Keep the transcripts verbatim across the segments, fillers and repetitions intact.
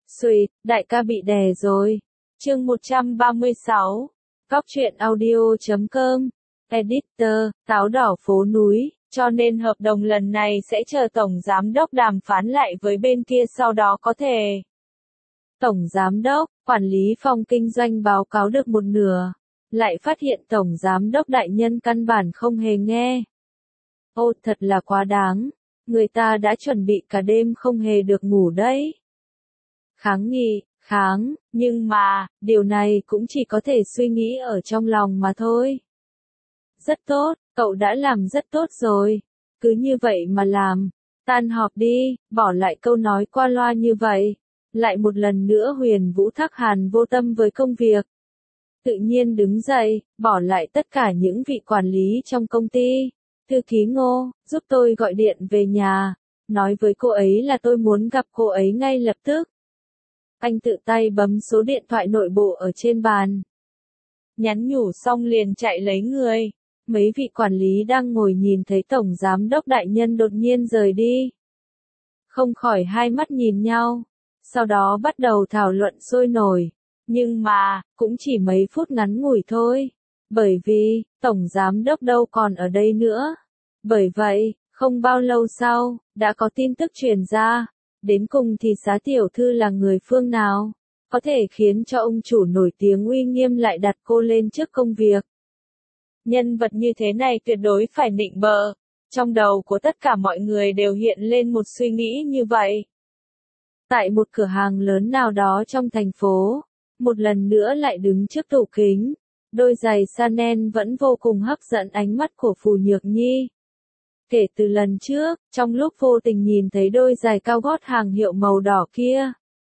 Xuyệt, đại ca bị đè rồi. Chương một trăm ba mươi sáu. Góc truyện audio chấm com. Editor, táo đỏ phố núi, cho nên hợp đồng lần này sẽ chờ Tổng Giám đốc đàm phán lại với bên kia sau đó có thể. Tổng Giám đốc, quản lý phòng kinh doanh báo cáo được một nửa. Lại phát hiện Tổng Giám đốc đại nhân căn bản không hề nghe. Ô thật là quá đáng. Người ta đã chuẩn bị cả đêm không hề được ngủ đấy. Kháng nghị, kháng, nhưng mà, điều này cũng chỉ có thể suy nghĩ ở trong lòng mà thôi. Rất tốt, cậu đã làm rất tốt rồi. Cứ như vậy mà làm. Tan họp đi, bỏ lại câu nói qua loa như vậy. Lại một lần nữa Huyền Vũ Thác Hàn vô tâm với công việc. Tự nhiên đứng dậy, bỏ lại tất cả những vị quản lý trong công ty. Thư ký Ngô, giúp tôi gọi điện về nhà. Nói với cô ấy là tôi muốn gặp cô ấy ngay lập tức. Anh tự tay bấm số điện thoại nội bộ ở trên bàn. Nhắn nhủ xong liền chạy lấy người. Mấy vị quản lý đang ngồi nhìn thấy Tổng Giám đốc đại nhân đột nhiên rời đi. Không khỏi hai mắt nhìn nhau. Sau đó bắt đầu thảo luận sôi nổi. Nhưng mà, cũng chỉ mấy phút ngắn ngủi thôi. Bởi vì, Tổng Giám đốc đâu còn ở đây nữa. Bởi vậy, không bao lâu sau, đã có tin tức truyền ra. Đến cùng thì Xá tiểu thư là người phương nào? Có thể khiến cho ông chủ nổi tiếng uy nghiêm lại đặt cô lên trước công việc. Nhân vật như thế này tuyệt đối phải nịnh bợ. Trong đầu của tất cả mọi người đều hiện lên một suy nghĩ như vậy. Tại một cửa hàng lớn nào đó trong thành phố, một lần nữa lại đứng trước tủ kính. Đôi giày Chanel vẫn vô cùng hấp dẫn ánh mắt của Phù Nhược Nhi. Kể từ lần trước, trong lúc vô tình nhìn thấy đôi giày cao gót hàng hiệu màu đỏ kia.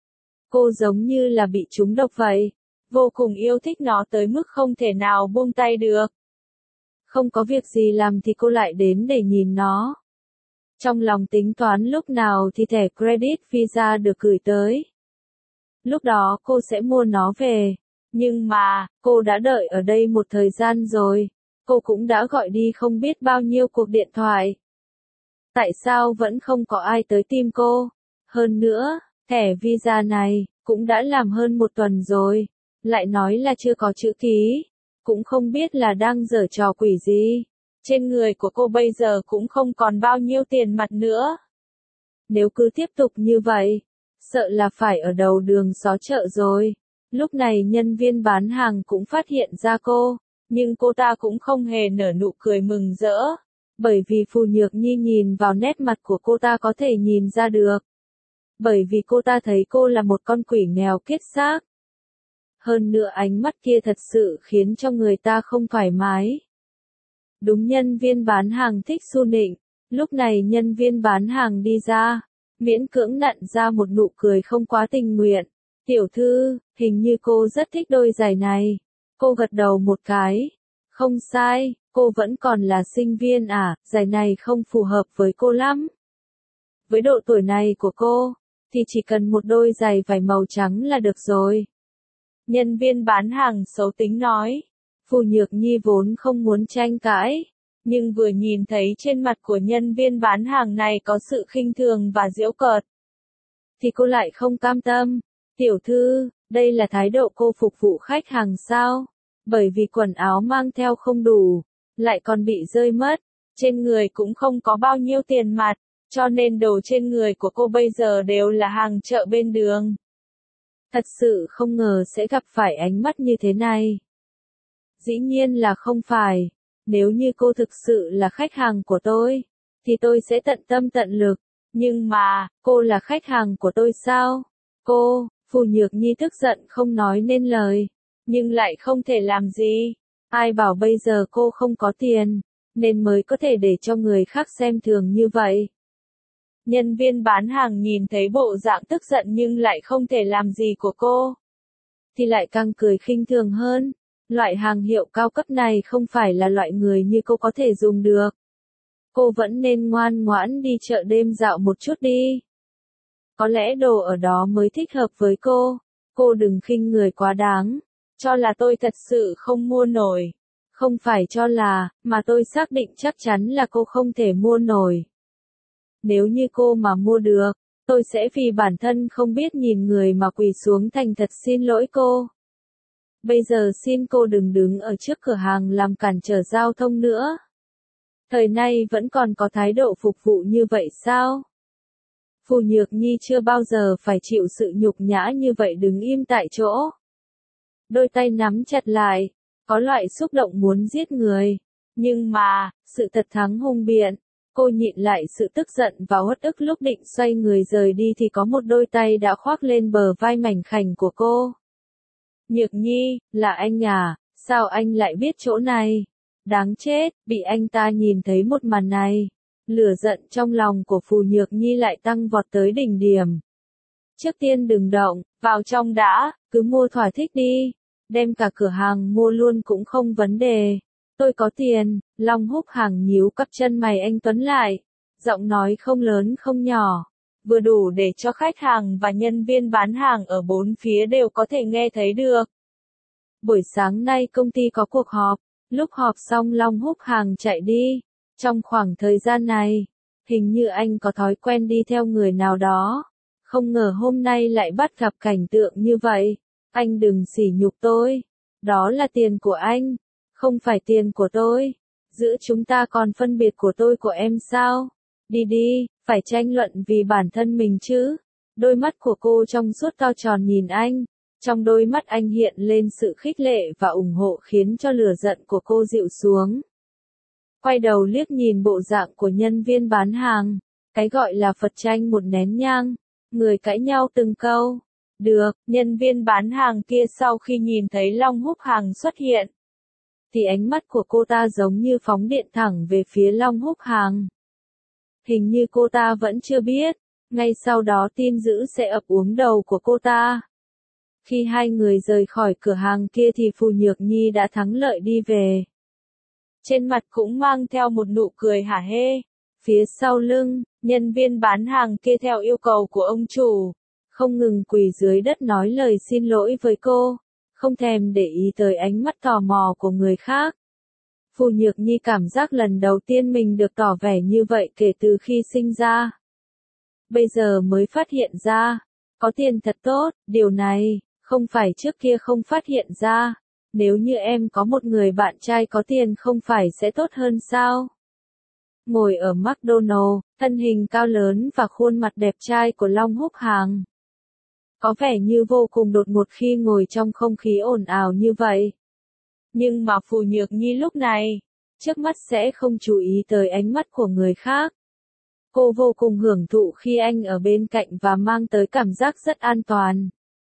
Cô giống như là bị trúng độc vậy. Vô cùng yêu thích nó tới mức không thể nào buông tay được. Không có việc gì làm thì cô lại đến để nhìn nó. Trong lòng tính toán lúc nào thì thẻ credit Visa được gửi tới. Lúc đó cô sẽ mua nó về. Nhưng mà, cô đã đợi ở đây một thời gian rồi. Cô cũng đã gọi đi không biết bao nhiêu cuộc điện thoại. Tại sao vẫn không có ai tới tìm cô? Hơn nữa, thẻ visa này, cũng đã làm hơn một tuần rồi. Lại nói là chưa có chữ ký. Cũng không biết là đang giở trò quỷ gì. Trên người của cô bây giờ cũng không còn bao nhiêu tiền mặt nữa. Nếu cứ tiếp tục như vậy, sợ là phải ở đầu đường xó chợ rồi. Lúc này nhân viên bán hàng cũng phát hiện ra cô. Nhưng cô ta cũng không hề nở nụ cười mừng rỡ. Bởi vì Phù Nhược Nhi nhìn vào nét mặt của cô ta có thể nhìn ra được. Bởi vì cô ta thấy cô là một con quỷ nghèo kiết xác. Hơn nữa ánh mắt kia thật sự khiến cho người ta không thoải mái. Đúng nhân viên bán hàng thích su nịnh. Lúc này nhân viên bán hàng đi ra. Miễn cưỡng nặn ra một nụ cười không quá tình nguyện. Tiểu thư, hình như cô rất thích đôi giày này. Cô gật đầu một cái. Không sai, cô vẫn còn là sinh viên à, giày này không phù hợp với cô lắm. Với độ tuổi này của cô, thì chỉ cần một đôi giày vải màu trắng là được rồi. Nhân viên bán hàng xấu tính nói. Phù Nhược Nhi vốn không muốn tranh cãi. Nhưng vừa nhìn thấy trên mặt của nhân viên bán hàng này có sự khinh thường và giễu cợt. Thì cô lại không cam tâm. Tiểu thư, đây là thái độ cô phục vụ khách hàng sao? Bởi vì quần áo mang theo không đủ, lại còn bị rơi mất, trên người cũng không có bao nhiêu tiền mặt, cho nên đồ trên người của cô bây giờ đều là hàng chợ bên đường. Thật sự không ngờ sẽ gặp phải ánh mắt như thế này. Dĩ nhiên là không phải, nếu như cô thực sự là khách hàng của tôi, thì tôi sẽ tận tâm tận lực, nhưng mà, cô là khách hàng của tôi sao? Cô, Phù Nhược Nhi tức giận không nói nên lời. Nhưng lại không thể làm gì. Ai bảo bây giờ cô không có tiền, nên mới có thể để cho người khác xem thường như vậy. Nhân viên bán hàng nhìn thấy bộ dạng tức giận nhưng lại không thể làm gì của cô. Thì lại càng cười khinh thường hơn. Loại hàng hiệu cao cấp này không phải là loại người như cô có thể dùng được. Cô vẫn nên ngoan ngoãn đi chợ đêm dạo một chút đi. Có lẽ đồ ở đó mới thích hợp với cô. Cô đừng khinh người quá đáng. Cho là tôi thật sự không mua nổi. Không phải cho là, mà tôi xác định chắc chắn là cô không thể mua nổi. Nếu như cô mà mua được, Tôi sẽ vì bản thân không biết nhìn người mà quỳ xuống thành thật xin lỗi cô. Bây giờ xin cô đừng đứng ở trước cửa hàng làm cản trở giao thông nữa. Thời nay vẫn còn có thái độ phục vụ như vậy sao? Phù Nhược Nhi chưa bao giờ phải chịu sự nhục nhã như vậy, đứng im tại chỗ. Đôi tay nắm chặt lại, có loại xúc động muốn giết người. Nhưng mà, sự thật thắng hung biện. Cô nhịn lại sự tức giận và uất ức, lúc định xoay người rời đi thì có một đôi tay đã khoác lên bờ vai mảnh khảnh của cô. Nhược Nhi, là anh à, sao anh lại biết chỗ này? Đáng chết, bị anh ta nhìn thấy một màn này. Lửa giận trong lòng của Phù Nhược Nhi lại tăng vọt tới đỉnh điểm. Trước tiên đừng động, vào trong đã, cứ mua thỏa thích đi. Đem cả cửa hàng mua luôn cũng không vấn đề. Tôi có tiền. Long Húc Hàng nhíu cặp chân mày anh tuấn lại. Giọng nói không lớn không nhỏ. Vừa đủ để cho khách hàng và nhân viên bán hàng ở bốn phía đều có thể nghe thấy được. Buổi sáng nay công ty có cuộc họp. Lúc họp xong Long Húc Hàng chạy đi. Trong khoảng thời gian này, hình như anh có thói quen đi theo người nào đó. Không ngờ hôm nay lại bắt gặp cảnh tượng như vậy. Anh đừng sỉ nhục tôi. Đó là tiền của anh. Không phải tiền của tôi. Giữa chúng ta còn phân biệt của tôi của em sao? Đi đi, phải tranh luận vì bản thân mình chứ. Đôi mắt của cô trong suốt cao tròn nhìn anh. Trong đôi mắt anh hiện lên sự khích lệ và ủng hộ khiến cho lửa giận của cô dịu xuống. Quay đầu liếc nhìn bộ dạng của nhân viên bán hàng. Cái gọi là Phật tranh một nén nhang. Người cãi nhau từng câu. Được, nhân viên bán hàng kia sau khi nhìn thấy Long Húc Hàng xuất hiện. Thì ánh mắt của cô ta giống như phóng điện thẳng về phía Long Húc Hàng. Hình như cô ta vẫn chưa biết. Ngay sau đó tin dữ sẽ ập uống đầu của cô ta. Khi hai người rời khỏi cửa hàng kia thì Phù Nhược Nhi đã thắng lợi đi về. Trên mặt cũng mang theo một nụ cười hả hê. Phía sau lưng, nhân viên bán hàng kia theo yêu cầu của ông chủ, không ngừng quỳ dưới đất nói lời xin lỗi với cô, không thèm để ý tới ánh mắt tò mò của người khác. Phù Nhược Nhi cảm giác lần đầu tiên mình được tỏ vẻ như vậy kể từ khi sinh ra. Bây giờ mới phát hiện ra, có tiền thật tốt, điều này, không phải trước kia không phát hiện ra. Nếu như em có một người bạn trai có tiền không phải sẽ tốt hơn sao? Ngồi ở McDonald, thân hình cao lớn và khuôn mặt đẹp trai của Long Húc Hàng. Có vẻ như vô cùng đột ngột khi ngồi trong không khí ồn ào như vậy. Nhưng mà Phù Nhược Nhi lúc này, trước mắt sẽ không chú ý tới ánh mắt của người khác. Cô vô cùng hưởng thụ khi anh ở bên cạnh và mang tới cảm giác rất an toàn.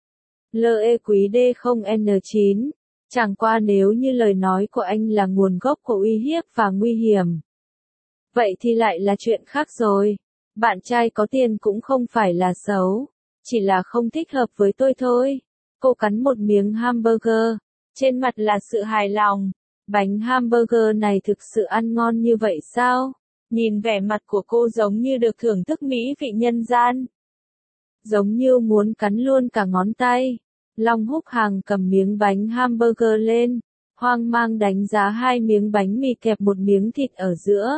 Lê Quý D không N chín. Chẳng qua nếu như lời nói của anh là nguồn gốc của uy hiếp và nguy hiểm. Vậy thì lại là chuyện khác rồi. Bạn trai có tiền cũng không phải là xấu. Chỉ là không thích hợp với tôi thôi. Cô cắn một miếng hamburger. Trên mặt là sự hài lòng. Bánh hamburger này thực sự ăn ngon như vậy sao? Nhìn vẻ mặt của cô giống như được thưởng thức mỹ vị nhân gian. Giống như muốn cắn luôn cả ngón tay. Long Húc Hàng cầm miếng bánh hamburger lên, hoang mang đánh giá hai miếng bánh mì kẹp một miếng thịt ở giữa.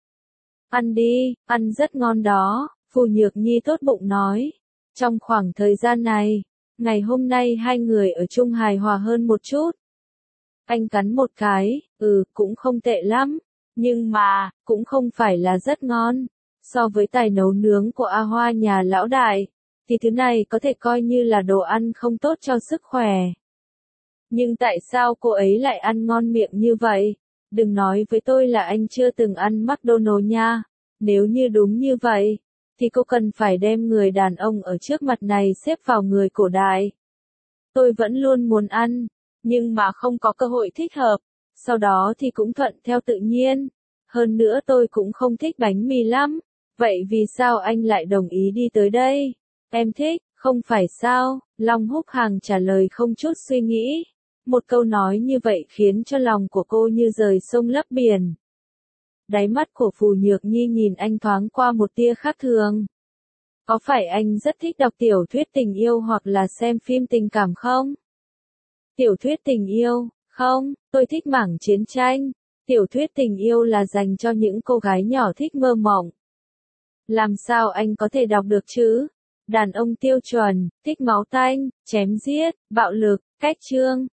Ăn đi, ăn rất ngon đó, Phù Nhược Nhi tốt bụng nói. Trong khoảng thời gian này, ngày hôm nay hai người ở chung hài hòa hơn một chút. Anh cắn một cái, ừ, cũng không tệ lắm, nhưng mà, cũng không phải là rất ngon. So với tài nấu nướng của A Hoa nhà lão đại, thì thứ này có thể coi như là đồ ăn không tốt cho sức khỏe. Nhưng tại sao cô ấy lại ăn ngon miệng như vậy? Đừng nói với tôi là anh chưa từng ăn McDonald nha. Nếu như đúng như vậy, thì cô cần phải đem người đàn ông ở trước mặt này xếp vào người cổ đại. Tôi vẫn luôn muốn ăn, nhưng mà không có cơ hội thích hợp. Sau đó thì cũng thuận theo tự nhiên. Hơn nữa tôi cũng không thích bánh mì lắm. Vậy vì sao anh lại đồng ý đi tới đây? Em thích, không phải sao? Long Húc Hàng trả lời không chút suy nghĩ. Một câu nói như vậy khiến cho lòng của cô như rời sông lấp biển. Đáy mắt của Phù Nhược Nhi nhìn anh thoáng qua một tia khác thường. Có phải anh rất thích đọc tiểu thuyết tình yêu hoặc là xem phim tình cảm không? Tiểu thuyết tình yêu, không, tôi thích mảng chiến tranh. Tiểu thuyết tình yêu là dành cho những cô gái nhỏ thích mơ mộng. Làm sao anh có thể đọc được chứ? Đàn ông tiêu chuẩn, thích máu tanh, chém giết, bạo lực, cách trương.